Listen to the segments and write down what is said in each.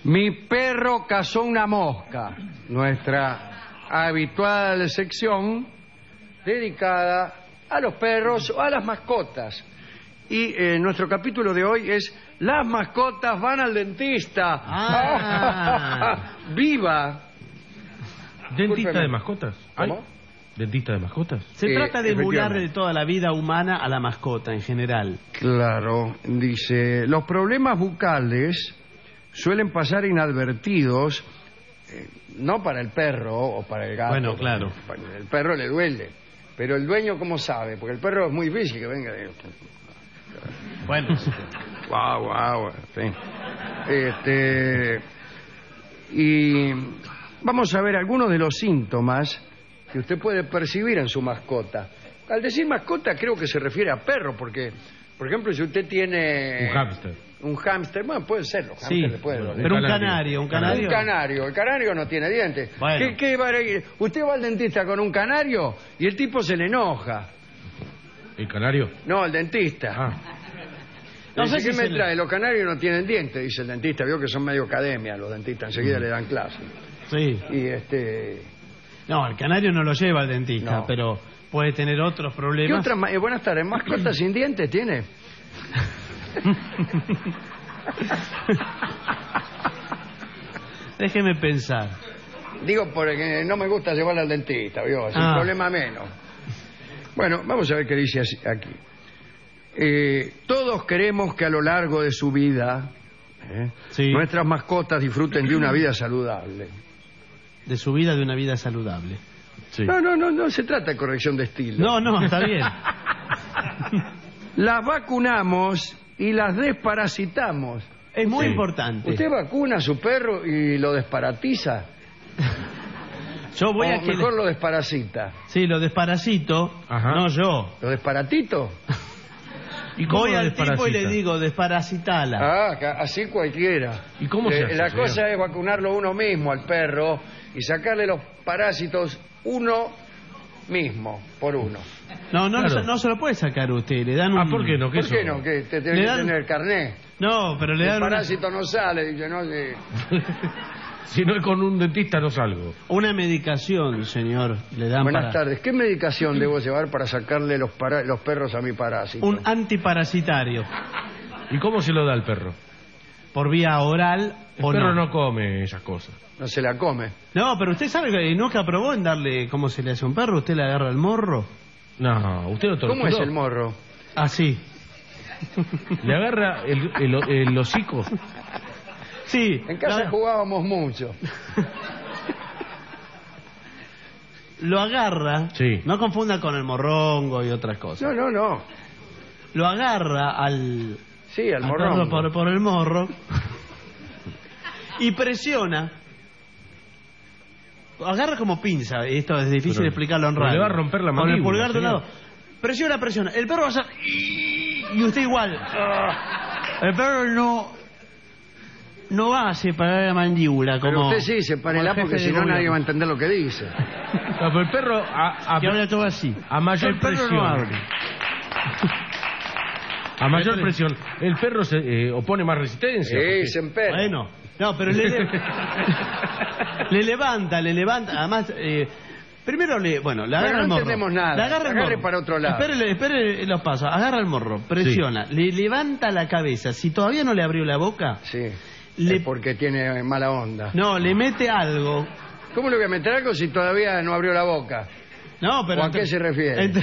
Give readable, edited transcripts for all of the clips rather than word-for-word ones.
Mi perro cazó una mosca, nuestra habitual sección dedicada a los perros o a las mascotas. Y nuestro capítulo de hoy es Las mascotas van al dentista. ¡Viva! ¿Dentista de mascotas? ¿Cómo? ¿Dentista de mascotas? Se trata de emular efectivamente. de toda la vida humana a la mascota en general. Claro, dice, los problemas bucales suelen pasar inadvertidos, no para el perro o para el gato. Bueno, claro. El perro le duele, pero el dueño, ¿cómo sabe? Porque el perro es muy difícil que venga. Bueno, Guau, guau, en fin. Y vamos a ver algunos de los síntomas que usted puede percibir en su mascota. Al decir mascota creo que se refiere a perro, porque, por ejemplo, si usted tiene... Un hámster. Un hámster, bueno, puede ser, los sí, hámsters pueden doler. pero un canario. canario. Un canario, el canario no tiene dientes. Bueno. ¿Qué va a ir? Usted va al dentista con un canario y el tipo se le enoja. ¿El canario? No, el dentista. No Dice, sé ¿qué si me se trae? Los canarios no tienen dientes, dice el dentista. Vio que son medio academia los dentistas, enseguida le dan clase. Sí. Y No, el canario no lo lleva al dentista, No. pero puede tener otros ¿Qué problemas. otra buenas tardes, mascotas sin dientes tiene? Déjeme pensar. Digo porque no me gusta llevarla al dentista, ¿vio? Es un problema menos. Bueno, vamos a ver qué dice aquí. Todos queremos que a lo largo de su vida Sí. nuestras mascotas disfruten de una vida saludable. De su vida, de una vida saludable. Sí. No se trata de corrección de estilo. No, está bien. Las vacunamos y las desparasitamos. Es muy Sí. importante. ¿Usted vacuna a su perro y lo desparatiza? Yo voy O a que... mejor lo desparasita. Sí, lo desparasito. Ajá. No yo. ¿Lo desparatito? ¿Y cómo Voy lo al tipo y desparasita? le digo, desparasitala. Así cualquiera. ¿Y cómo se hace, La señor? cosa es vacunarlo uno mismo al perro y sacarle los parásitos uno mismo, por uno. No, Claro. no se lo puede sacar usted. Le dan un... ¿Por qué no? ¿Por qué no? Que te debe Le dan- tener carné. No, pero le El dan parásito no sale, dice, no sé. Si no es con un dentista no salgo. una medicación, señor. Le dan Buenas tardes. ¿Qué medicación debo llevar para sacarle los perros a mi parásito? un antiparasitario. ¿Y cómo se lo da al perro? Por vía oral El o perro no. no come esas cosas. No se la come. No, pero usted sabe que nunca probó en darle cómo se le hace a un perro. Usted le agarra el morro. No, usted lo torturó. ¿Cómo es el morro? Así. Le agarra el hocico. Sí. En casa lo, jugábamos mucho. lo agarra. Sí. No confunda con el morrongo y otras cosas. No. Lo agarra al... Sí, al al morrón. perro por el morro. Y presiona. Agarra como pinza. Esto es difícil Pero- explicarlo en pero radio. le va a romper la Con el mandíbula, pulgar de un señor. lado. Presiona. El perro va a hacer... Y usted igual. El perro no va a separar la mandíbula Pero como... usted sí, sepárela como el porque jefe si de no nadie va a gobierno. entender lo que dice. No, pero el perro Que habla todo así. a mayor El perro presión. no abre. A mayor presión, el perro se opone más resistencia. Sí, porque- se empera. Bueno, no, pero le levanta. Además, primero le agarra no el morro. entendemos nada. Le agarra el Agarre morro. para otro lado. Espere los pasos. Agarra el morro, presiona, le levanta la cabeza. Si todavía no le abrió la boca, Sí. Le- Es porque tiene mala onda. no, le mete algo. ¿Cómo le voy a meter algo si todavía no abrió la boca? No, pero ¿O a qué se refiere?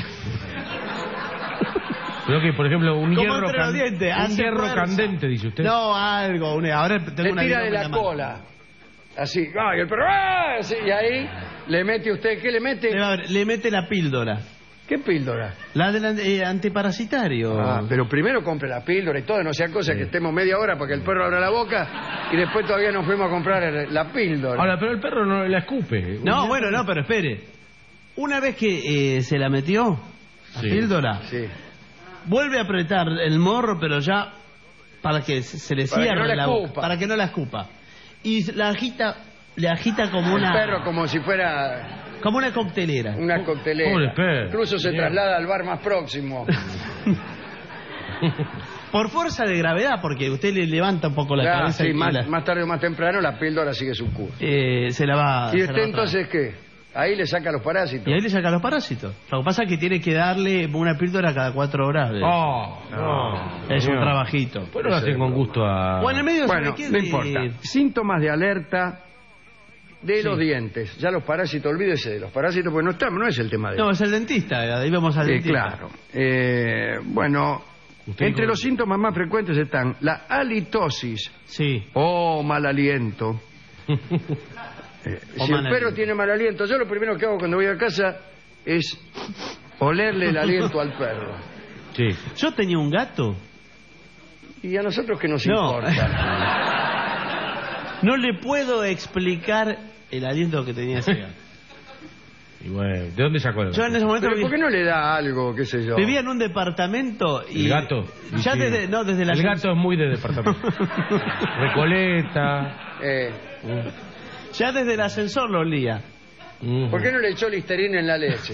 Pero que, por ejemplo, un Como hierro, entre los dientes, un hace hierro fuerza. candente, dice usted. No, algo. Ahora tengo Le una tira de viroma la en mano. cola. Así. ¡Ay, el perro! ¡Ah! Así, y ahí le mete usted. ¿Qué le mete? Le mete la píldora. ¿Qué píldora? La del antiparasitario. Pero primero compre la píldora y todo. No sea cosa que estemos media hora para que el perro abra la boca y después todavía nos fuimos a comprar la píldora. Ahora, pero el perro no la escupe. No, bueno, no, pero espere. Una vez que se la metió, la Sí. píldora, Sí. vuelve a apretar el morro, pero ya para que se le Para que cierre no la la boca, escupa. para que no la escupa. Y le agita como El una perro como si fuera como una coctelera. una coctelera. Pobre perro. Incluso se Bien. traslada al bar más próximo. Por fuerza de gravedad, porque usted le levanta un poco la Claro, cabeza sí, y más tarde o más temprano la píldora sigue su curso. se la va. ¿Y se la usted va a entonces qué? Ahí le saca los parásitos. y ahí le saca los parásitos. Lo que pasa es que tiene que darle una píldora cada 4 horas. Oh, No, es un señor. trabajito. Pues no lo hacen con gusto a... Bueno, en medio Bueno, se no importa. Síntomas de alerta de los dientes. Ya los parásitos, olvídese de los parásitos, porque no es el tema de No, es el dentista. Ahí vamos al dentista. claro. Bueno, Usted entre dijo- los síntomas más frecuentes están la halitosis Sí. o mal aliento. O Si mal el perro aliento. tiene mal aliento, yo lo primero que hago cuando voy a casa es olerle el aliento al perro. Sí. Yo tenía un gato. Y a nosotros que nos No. importa. No le puedo explicar el aliento que tenía ese gato. Y bueno, ¿de dónde sacó el Yo en ese momento Pero ¿por qué no le da algo, qué sé yo? vivía en un departamento y... ¿El gato? Ya Sí. desde la... El gato es muy de departamento. Recoleta. Ya desde el ascensor lo olía. ¿Por qué no le echó listerina en la leche?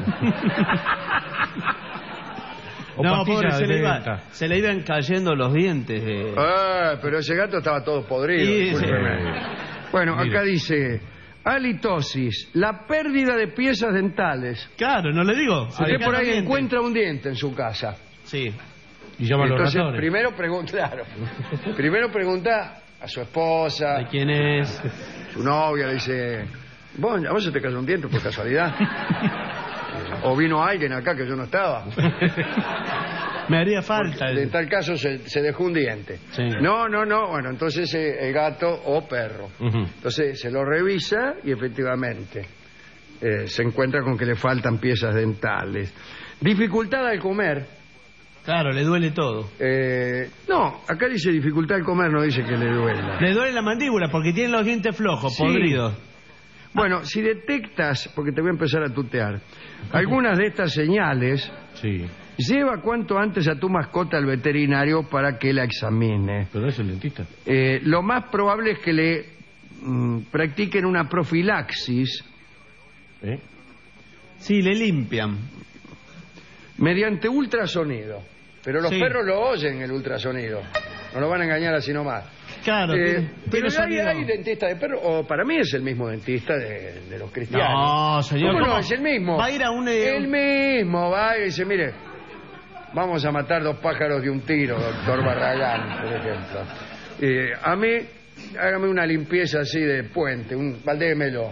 O No, pastilla pobre, de menta. se le iban cayendo los dientes. Pero ese gato estaba todo podrido. Sí, discúlpeme. Bueno, Mire. acá dice halitosis, la pérdida de piezas dentales. Claro, no le digo. Se le Usted caen por los ahí dientes. encuentra un diente en su casa. Sí. Y llama a los Entonces, ratones. primero pregunta, claro. Primero pregunta a su esposa, ¿De quién es? su novia, le dice, ¿a vos se te cayó un diente por casualidad? ¿O vino alguien acá que yo no estaba? Me haría falta. En tal caso se dejó un diente. Sí. No, bueno, entonces el gato o perro. Ujú. Entonces se lo revisa y efectivamente se encuentra con que le faltan piezas dentales. Dificultad al comer. Claro, le duele todo. No, acá dice dificultad al comer, no dice que le duela. Le duele la mandíbula porque tiene los dientes flojos, Sí. podridos. Bueno, si detectas, porque te voy a empezar a tutear, algunas de estas señales, Sí. lleva cuanto antes a tu mascota al veterinario para que la examine. Pero no es el dentista. Lo más probable es que le practiquen una profilaxis ¿Eh? Sí, le limpian. mediante ultrasonido. Pero los Sí. perros lo oyen el ultrasonido. No lo van a engañar así nomás. Claro, Pero tiene sonido. hay dentista de perro, o para mí es el mismo dentista de los cristianos. No, señor. ¿Cómo no? ¿cómo? Es el mismo. Va a ir a un... El mismo, va y dice, mire, vamos a matar 2 pájaros de un tiro, doctor Barragán, por ejemplo. A mí, hágame una limpieza así de puente, baldémelo.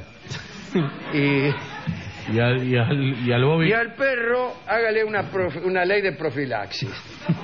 Y al Bobby. Y al perro, hágale una ley de profilaxis.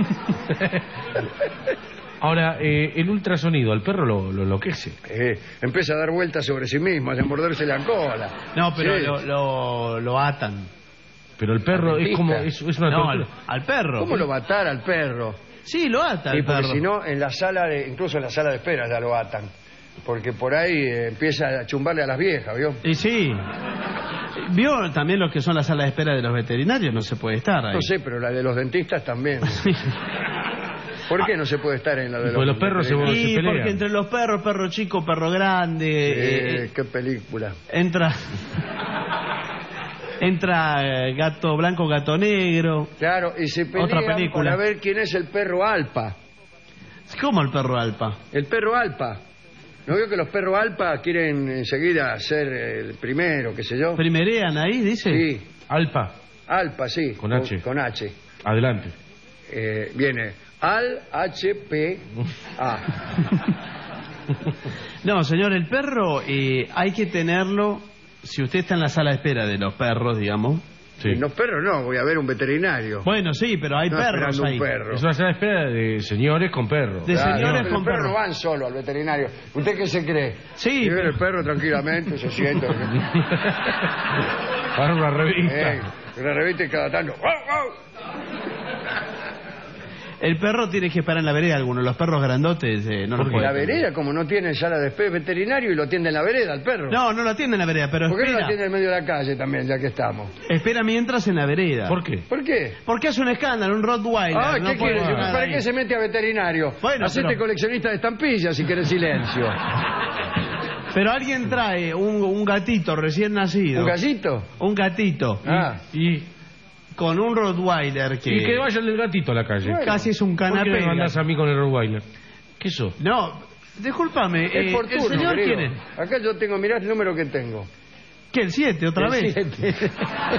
Ahora, el ultrasonido, al perro lo enloquece. Empieza a dar vueltas sobre sí mismo, a morderse la cola. No, pero Sí. lo atan. Pero el perro Al es como... dentista. Es una No, tortura. al perro. ¿Cómo lo va a atar al perro? Sí, lo ata Sí, al porque perro. si no, en la sala incluso en la sala de espera ya lo atan. Porque por ahí empieza a chumbarle a las viejas, ¿vio? Y sí. ¿Vio también lo que son las salas de espera de los veterinarios? No se puede estar ahí. No sé, pero la de los dentistas también. ¿Por qué no se puede estar en la de Pues los perros se veterinarios? Y pelean. porque entre los perros, perro chico, perro grande, Qué película. entra gato blanco, gato negro. Claro, y se Otra pelean película. para ver quién es el perro alpa. ¿Cómo el perro alpa? El perro alpa. ¿No veo que los perros alpa quieren enseguida ser el primero, qué sé yo? ¿Primerean ahí, dice? Sí, Alpa, alpa, sí. Con H. Con H. adelante. Viene al H P A. No, señor, el perro hay que tenerlo, si usted está en la sala de espera de los perros, digamos. Sí. Y los perros no, voy a ver un veterinario. Bueno, sí, pero hay No perros esperando ahí. un perro. Es una sala de espera de señores con perros. De señores pero con los perros perros. no van solo al veterinario. ¿Usted qué se cree? Sí, Y ve pero- el perro tranquilamente, se sienta. Para una revista. Una revista y cada tanto. ¡Guau, guau! El perro tiene que esperar en la vereda, algunos. Los perros grandotes no lo En pueden. la vereda, como no tiene sala de espera veterinario y lo atiende en la vereda al perro. No, no lo atiende en la vereda, pero ¿Por qué no lo espera. atiende en medio de la calle también, ya que estamos? Espera mientras en la vereda. ¿Por qué? ¿Por qué? Porque hace un escándalo, un Rottweiler. Ah, no ¿qué puede quiere? llegar ¿Para ahí. qué se mete a veterinario? Bueno, Hacete pero- coleccionista de estampillas si quieres silencio. Pero alguien trae un gatito recién nacido. ¿Un gallito? Un gatito. Ah. Y con un Rottweiler que... Y que vaya el gatito a la calle. Casi es un ¿Por canapé. qué me mandás a mí con el Rottweiler? ¿Qué sos? No, discúlpame. Es por ¿El turno, señor querido. quién es? Acá yo tengo, mirá el número que tengo. ¿Qué, el 7 otra El vez? 7.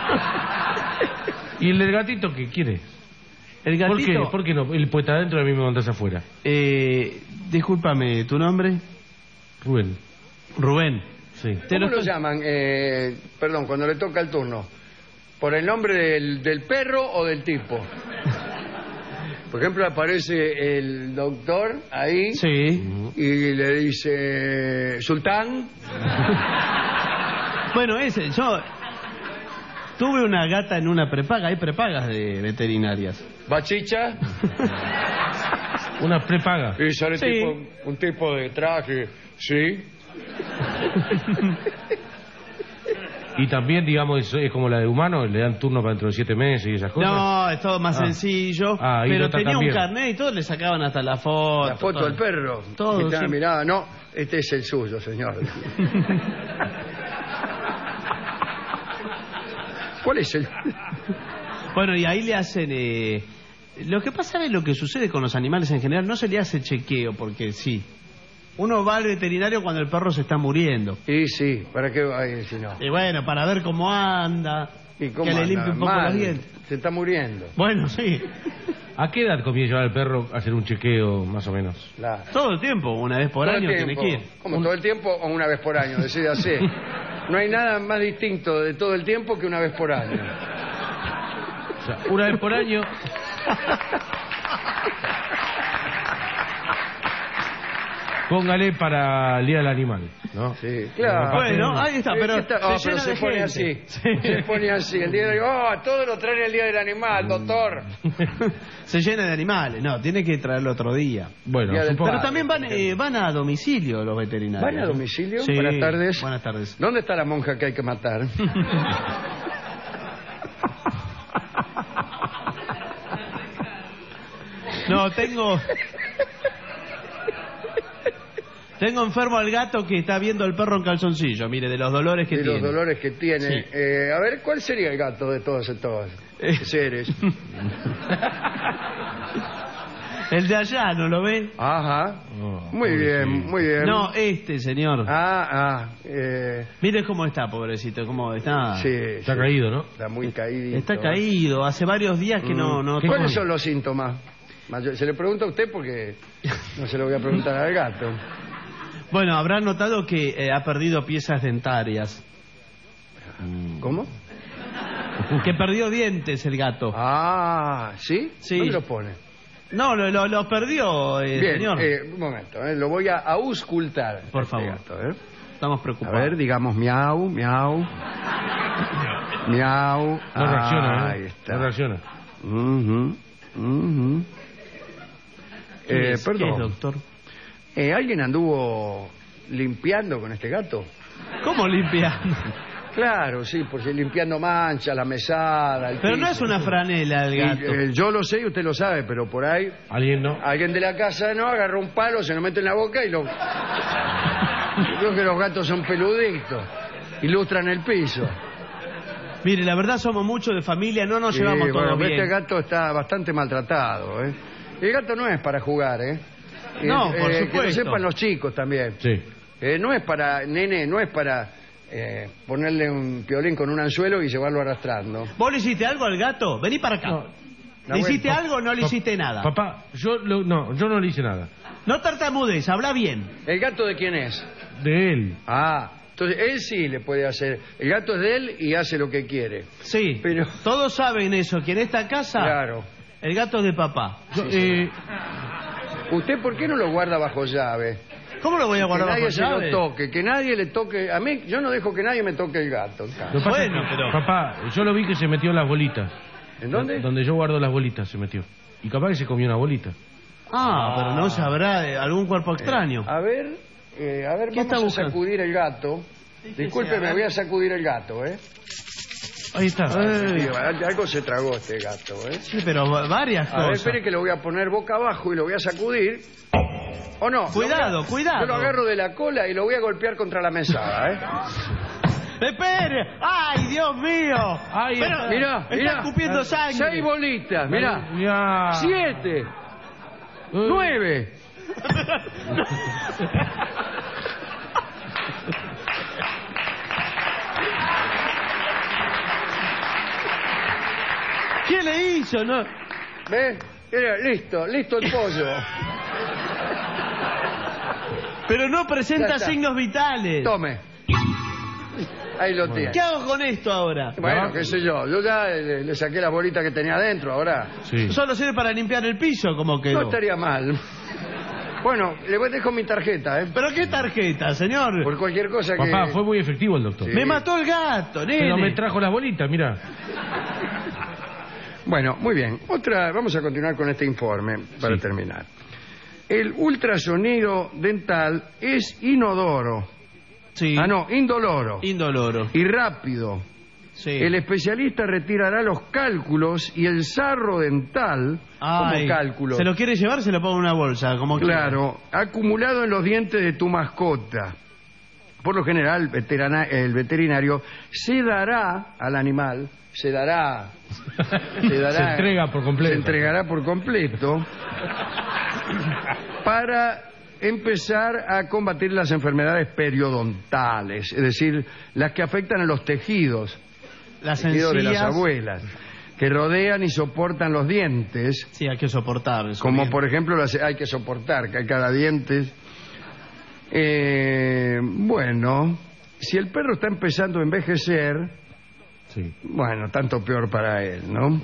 ¿Y el del gatito qué quiere? El ¿Por qué? gatito... ¿Por qué no? Él puede estar adentro y a mí me mandás afuera. Discúlpame, ¿tu nombre? Rubén. Rubén. Sí. ¿Cómo lo llaman? Perdón, cuando le toca el turno. ¿Por el nombre del perro o del tipo? Por ejemplo, aparece el doctor ahí Sí. y le dice, Sultán. Bueno, yo tuve una gata en una prepaga. Hay prepagas de veterinarias. Bachicha. Una prepaga. Y sale Sí. un tipo de traje. Sí. Y también, digamos, es como la de humano, le dan turno para dentro de 7 meses y esas cosas. No, es todo más sencillo. Ah, y pero nota tenía también. un carnet y todos le sacaban hasta la foto. La foto todo. del perro. Todo, Y está, sí. mirá, no, este es el suyo, señor. ¿Cuál es el...? Bueno, y ahí le hacen... Lo que pasa es lo que sucede con los animales en general. No se le hace chequeo, porque sí. Uno va al veterinario cuando el perro se está muriendo. Y sí, ¿para qué va a ir si no? Y bueno, para ver cómo anda. ¿Y cómo que le anda? limpie un poco Mal, los dientes. se está muriendo. Bueno, sí. ¿A qué edad conviene llevar al perro a hacer un chequeo, más o menos? Claro. Todo el tiempo, una vez por Todo el año tiene tiempo. que ir. ¿Cómo, todo el tiempo o una vez por año? Decide así. No hay nada más distinto de todo el tiempo que una vez por año. O sea, una vez por año. Póngale para el Día del Animal, ¿no? Sí, claro. Bueno, ahí está, pero se llena se de pone gente. así. Sí. Se pone así. El día de todo lo traen el día del animal, doctor. Se llena de animales. No, tiene que traerlo otro día. Bueno, Día del supongo. Pero también van a domicilio los veterinarios. ¿Van a domicilio? Sí. Buenas tardes. Buenas tardes. ¿Dónde está la monja que hay que matar? No, tengo enfermo al gato que está viendo al perro en calzoncillo, mire, de los dolores que De tiene. los dolores que tiene. Sí. A ver, ¿cuál sería el gato de todos estos seres? El de allá, ¿no lo ve? Ajá. Oh, Muy bien, muy bien. No, señor. Mire Mire cómo está, pobrecito, cómo está. Sí, Está sí. caído, ¿no? Está muy caído. Está caído, hace varios días que no... ¿Cuáles son los síntomas? Se le pregunta a usted porque no se lo voy a preguntar al gato. Bueno, habrá notado que ha perdido piezas dentarias. ¿Cómo? Que perdió dientes el gato. ¿Sí? Sí. ¿Dónde lo pone? No, lo perdió, Bien, señor. un momento, lo voy a auscultar. Por este favor. gato, Estamos A preocupados. ver, digamos miau, miau. Miau. No reacciona, Ahí ¿eh? está. No reacciona. Ujú, ujú. ¿Qué es, Perdón. doctor? ¿Alguien anduvo limpiando con este gato? ¿Cómo limpia? Claro, sí, porque limpiando manchas, la mesada, el Pero no piso. es una franela el Y, gato. yo lo sé y usted lo sabe, pero por ahí ¿Alguien no? alguien de la casa no agarró un palo, se lo mete en la boca y lo... Yo creo que los gatos son peluditos, ilustran el piso. Mire, la verdad somos muchos de familia, no nos llevamos bueno, todos bien. este gato está bastante maltratado, ¿eh? El gato no es para jugar, ¿eh? No, por Que lo supuesto. sepan los chicos también. Sí. No es para, nene, no es para ponerle un piolín con un anzuelo y llevarlo arrastrando. ¿Vos le hiciste algo al gato? Vení para acá. No. ¿Le hiciste bueno, algo o no le hiciste nada? Papá, yo no le hice nada. No tartamudes, habla bien. ¿El gato de quién es? De él. Entonces él sí le puede hacer. El gato es de él y hace lo que quiere. Sí, Pero- todos saben eso, que en esta casa Claro. el gato es de papá. ¿Usted por qué no lo guarda bajo llave? ¿Cómo lo voy a Que guardar nadie bajo se llave? lo toque, que nadie le toque. A mí, yo no dejo que nadie me toque el gato. Lo que pasa Bueno, es que, pero- papá, yo lo vi que se metió en las bolitas. ¿En dónde? Donde yo guardo las bolitas se metió. Y capaz que se comió una bolita. Pero no sabrá de algún cuerpo extraño. A ver, ¿Qué vamos está a buscando? sacudir el gato. Discúlpeme, voy a sacudir el gato, ¿eh? Ahí está. Sí, algo se tragó este gato, ¿eh? Sí, pero varias A ver, cosas. espere que lo voy a poner boca abajo y lo voy a sacudir. ¿O no? Cuidado, cuidado. Yo lo agarro de la cola y lo voy a golpear contra la mesada, ¿eh? ¡Espere! ¡Ay, Dios mío! Ay, Pero, mirá, está mirá. escupiendo sangre. 6 bolitas, mirá. Ya. 7. 9. ¿Qué le hizo? No. ¿Ves? Mira, listo el pollo. Pero no Ya presenta está. signos vitales. Tome. Ahí lo tiene. ¿Qué hago con esto ahora? Bueno, qué sé yo. Yo ya le saqué la bolita que tenía adentro, ahora. Sí. Solo sirve para limpiar el piso, como quedó. No estaría mal. Bueno, le dejo mi tarjeta, ¿eh? ¿Pero qué tarjeta, señor? Por cualquier cosa que... Papá, fue muy efectivo el doctor. Sí. Me mató el gato, nene. Pero me trajo las bolitas, mira. Bueno, muy bien. Vamos a continuar con este informe para Sí. terminar. El ultrasonido dental es inodoro. Sí. Indoloro. Indoloro. Y rápido. Sí. El especialista retirará los cálculos y el sarro dental, Ay, como cálculo, ¿se lo quiere llevar? Se lo pongo en una bolsa, como quiera. claro, acumulado en los dientes de tu mascota. Por lo general, el veterinario sedará al animal, Se entrega por completo. se entregará por completo para empezar a combatir las enfermedades periodontales, es decir, las que afectan a los tejidos. Las Tejidos de las encías. abuelas, que rodean y soportan los dientes, Sí, hay que soportar eso. como bien. por ejemplo hay que soportar que cada diente. Bueno, si el perro está empezando a envejecer, Sí. bueno, tanto peor para él, ¿no?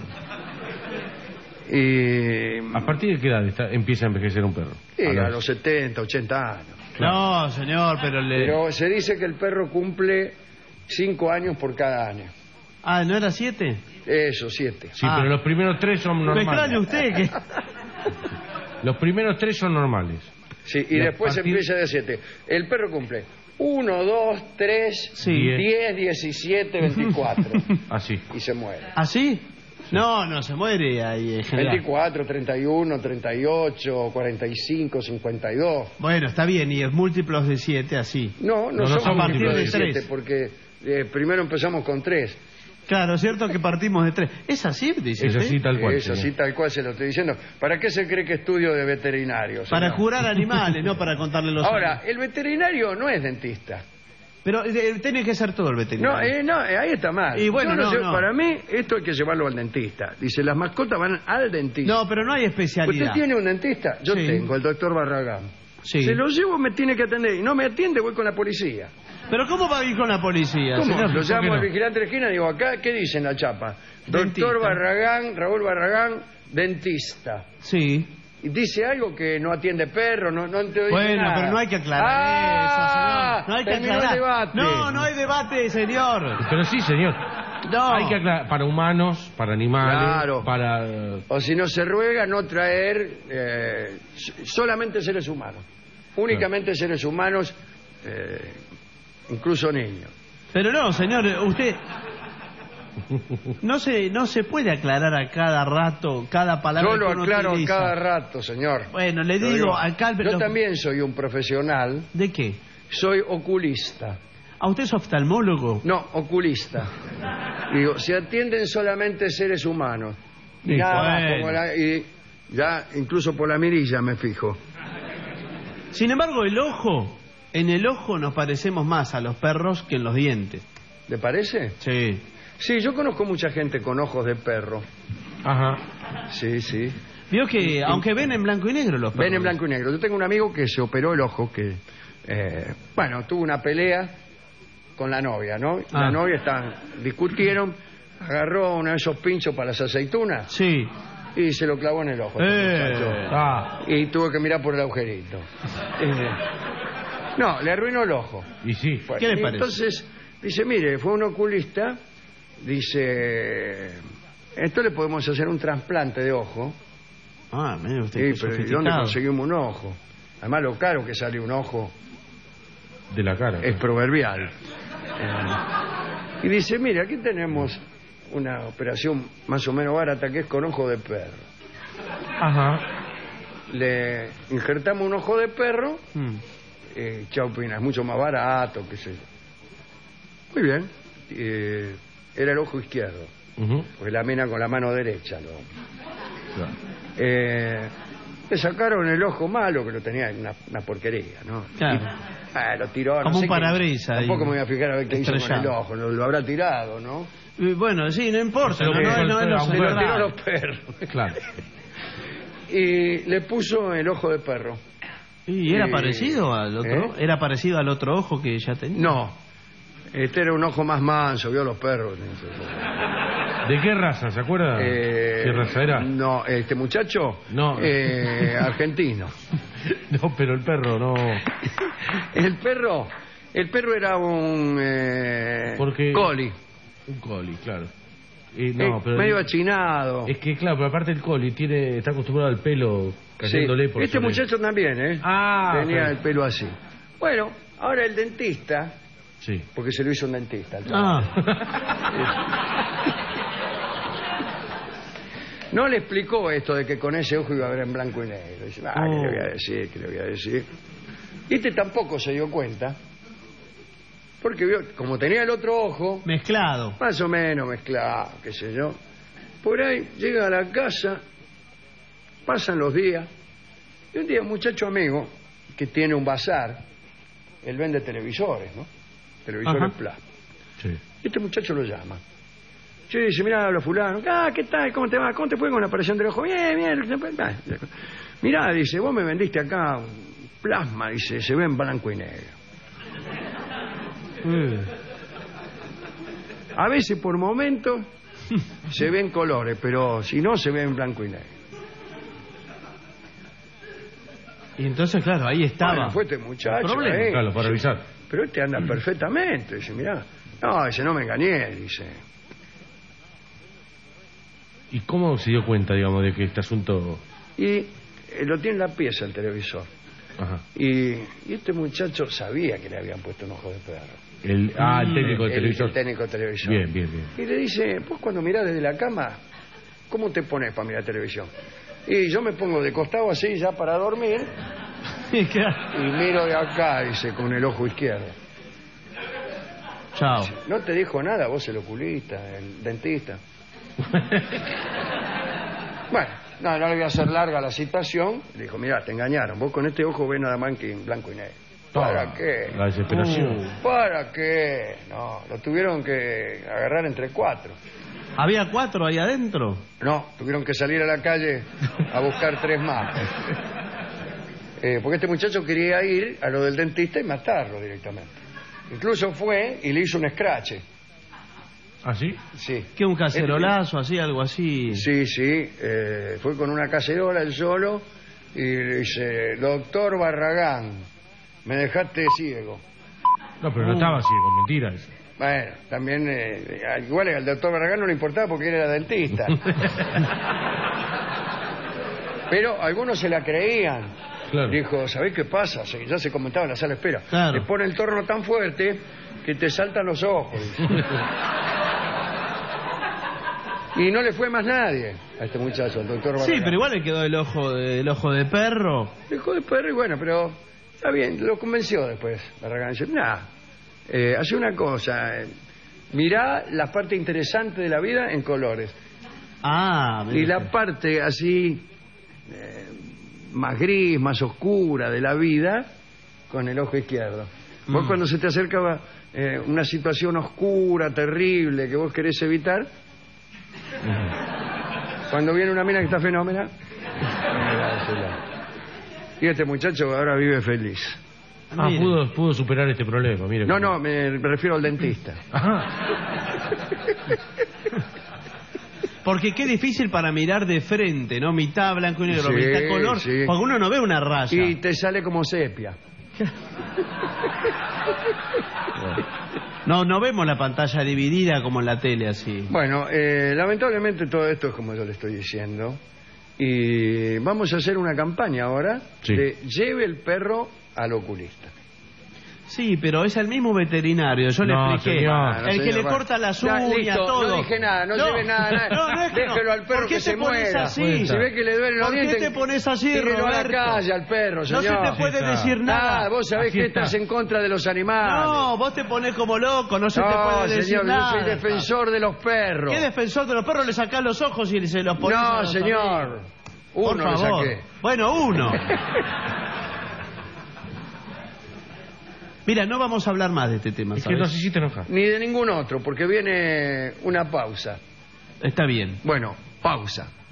¿A partir de qué edad empieza a envejecer un perro? A los 70, 80 años. No, señor, pero le... Pero se dice que el perro cumple 5 años por cada año. Ah, ¿no era 7? Eso, 7. Sí, Ah. pero los primeros 3 son Me extraña normales. usted que... Los primeros 3 son normales. Sí, y Y a después partir- empieza de 7. El perro cumple 1, 2, 3, Sí. 10, 17, 24. Así. Y se muere. ¿Ah, sí? No, no, se muere ahí en general. 24, 31, 38, 45, 52. Bueno, está bien, y es múltiplos de 7, así. No, No, no son son múltiplos múltiplos de de 7, tres. porque primero empezamos con 3. Claro, cierto que partimos de 3. ¿Es así, dice Es usted? así tal cual. Es así señor. tal cual se lo estoy diciendo. ¿Para qué se cree que estudio de veterinario? Para señor? curar animales, no para contarle los Ahora, años. el veterinario no es dentista. Pero tiene que ser todo el veterinario. Ahí está mal. Y bueno, Yo no, sé, no. Para mí, esto hay que llevarlo al dentista. Dice, las mascotas van al dentista. No, pero no hay especialidad. ¿Usted tiene un dentista? Yo Sí. tengo, el doctor Barragán. Sí. Se lo llevo, me tiene que atender. Y no me atiende, voy con la policía. Pero ¿cómo va a ir con la policía, ¿Cómo? señor? Lo ¿por qué llamo no? al vigilante de la esquina y digo, acá, ¿qué dice en la chapa? Dentista. Doctor Barragán, Raúl Barragán, dentista. Sí. Y dice algo que no atiende perro, no te dice Bueno, nada. pero no hay que aclarar eso, señor. No hay que terminó aclarar. el debate. No hay debate, señor. Pero sí, señor. No. Hay que aclarar. Para humanos, para animales, Claro. para... O si no, se ruega no traer solamente seres humanos. Únicamente seres humanos, incluso niños. Pero no, señor, usted... No se puede aclarar a cada rato, cada palabra Yo lo que uno aclaro utiliza. cada rato, señor. Bueno, le Lo digo, acá... Yo también soy un profesional, ¿De qué? soy oculista. ¿A usted es oftalmólogo? No, oculista. Digo, se atienden solamente seres humanos. Y Nada más, bueno. pongo y ya incluso por la mirilla me fijo. Sin embargo, en el ojo nos parecemos más a los perros que en los dientes. ¿Le parece? Sí. Sí, yo conozco mucha gente con ojos de perro. Ajá. Sí, sí. Vio que, aunque ven en blanco y negro los perros. Ven en blanco y negro. Yo tengo un amigo que se operó el ojo, que, tuvo una pelea con la novia, ¿no? La novia discutieron, agarró uno de esos pinchos para las aceitunas Sí. y se lo clavó en el ojo. este muchacho. Ah, Y tuvo que mirar por el agujerito. No, le arruinó el ojo. y sí. Bueno, ¿Qué le y parece? Entonces, dice, mire, fue un oculista, dice, esto le podemos hacer un trasplante de ojo. Ah, mire usted, Sí, qué pero ¿y sofisticado. dónde conseguimos un ojo? Además, lo caro que sale un ojo De la cara. es proverbial. Y dice, mire, aquí tenemos una operación más o menos barata que es con ojo de perro. Ajá. Le injertamos un ojo de perro, Mm. chau, Pina, es mucho más barato, qué sé yo. Muy bien. Era el ojo izquierdo. Porque la mina con la mano derecha. Le sacaron el ojo malo, que lo tenía una porquería, ¿no? Claro. Lo tiró. Como no sé un parabrisas. Tampoco me voy a fijar a ver qué hizo con el Estrellado. ojo. Lo habrá tirado, ¿no? Bueno, sí, no importa. Se lo No, puso no, el no, perro, Se no, lo no, tiró a no. los perros. Claro. Y le puso el ojo de perro. ¿Y era parecido al otro? ¿Era parecido al otro ojo que ya tenía? No. Este era un ojo más manso, vio los perros. ¿De qué raza? ¿Se acuerda? ¿Qué raza era? No, este muchacho. No. Argentino. No, pero el perro no. El perro era un Porque- collie. Un coli, claro. No, pero medio achinado. es que claro, pero aparte el coli está acostumbrado al pelo cayéndole Sí. por Este sobre- muchacho también, tenía ok. el pelo así. Bueno, ahora el dentista, Sí. porque se lo hizo un dentista. No le explicó esto de que con ese ojo iba a ver en blanco y negro. Dice, ¿qué le voy a decir? ¿Qué le voy a decir? Y este tampoco se dio cuenta, porque vio, como tenía el otro ojo, Mezclado. más o menos mezclado, qué sé yo. Por ahí llega a la casa, pasan los días, y un día un muchacho amigo que tiene un bazar, él vende televisores, ¿no? Televisores Ajá. plasma. Sí. Este muchacho lo llama. Yo dice, mirá, habla fulano. ¿Qué tal? ¿Cómo te va? ¿Cómo te fue con la operación del ojo? Bien, bien. Mirá, dice, vos me vendiste acá un plasma, dice, se ve en blanco y negro. A veces por momentos se ven colores, pero si no se ve en blanco y negro. Y entonces, claro, ahí estaba. Bueno, fue este muchacho. El problema, ahí, claro, para dice, revisar. pero este anda perfectamente. Dice, mirá. No, dice, no me engañé, dice. ¿Y cómo se dio cuenta, digamos, de que este asunto... Y lo tiene en la pieza el televisor. Ajá. Y este muchacho sabía que le habían puesto un ojo de perro. El técnico de televisor. El técnico de televisión. Bien, bien, bien. Y le dice, vos cuando mirás desde la cama, ¿cómo te pones para mirar televisión? Y yo me pongo de costado así ya para dormir Claro. y miro de acá, dice, con el ojo izquierdo. Chao. ¿No te dijo nada vos el oculista, el dentista? Bueno, no le voy a hacer larga la citación. Le dijo, mirá, te engañaron. Vos con este ojo ves nada más que en blanco y negro. ¿Para qué? La desesperación. ¿Para qué? No, lo tuvieron que agarrar entre 4. ¿Había 4 ahí adentro? No, tuvieron que salir a la calle a buscar 3 más. Porque este muchacho quería ir a lo del dentista y matarlo directamente. Incluso fue y le hizo un escrache. ¿Ah, sí? Sí. ¿Qué, un cacerolazo, así, algo así? Sí, fue con una cacerola él solo y le dice, doctor Barragán, me dejaste ciego. No, pero no estaba ciego, mentiras. Bueno, también, igual al doctor Barragán no le importaba porque él era dentista. Pero algunos se la creían. Claro. Dijo, ¿sabés qué pasa? Ya se comentaba en la sala de espera. Claro. Te pone el torno tan fuerte que te saltan los ojos. Y no le fue más nadie a este muchacho, al doctor Barragán. Sí, pero igual le quedó el ojo de perro. Dejó de perro y bueno, pero está bien, lo convenció después. Barragán dice, hace una cosa, mirá la parte interesante de la vida en colores. Y la parte así, más gris, más oscura de la vida, con el ojo izquierdo. Vos cuando se te acerca una situación oscura, terrible, que vos querés evitar, cuando viene una mina que está fenómena, y este muchacho ahora vive feliz. Pudo superar este problema, mire. No, me refiero al dentista. Porque qué difícil para mirar de frente, ¿no? Mitad blanco y negro, Sí, mitad color. sí. Porque uno no ve una raya. Y te sale como sepia. No vemos la pantalla dividida como en la tele, así. Bueno, lamentablemente todo esto es como yo le estoy diciendo. Y vamos a hacer una campaña ahora Sí. de lleve el perro al oculista. Sí, pero es el mismo veterinario, yo No, le expliqué. señor. El que señor, le bueno. corta las Ya, uñas, listo, todo. no dije nada, no lleve nada. No, es que Déjelo no. al perro ¿Por qué que te se pones muera. así? Si ve que le duelen los ¿Por qué dientes, te pones así, tírelo a la Roberto? calle al perro, No señor. se te puede está. decir nada. Vos sabés Así que está. estás en contra de los animales. No, vos te pones como loco, no se te No, puede decir señor, nada. yo soy defensor de los perros. ¿Qué defensor de los perros? Le sacás los ojos y se los pones a No, los señor. amigos. Por Uno le favor. saqué. Bueno, uno. Mira, no vamos a hablar más de este tema, Es que ¿sabes? nos hiciste enojar. Ni de ningún otro, porque viene una pausa. Está bien. Bueno, pausa.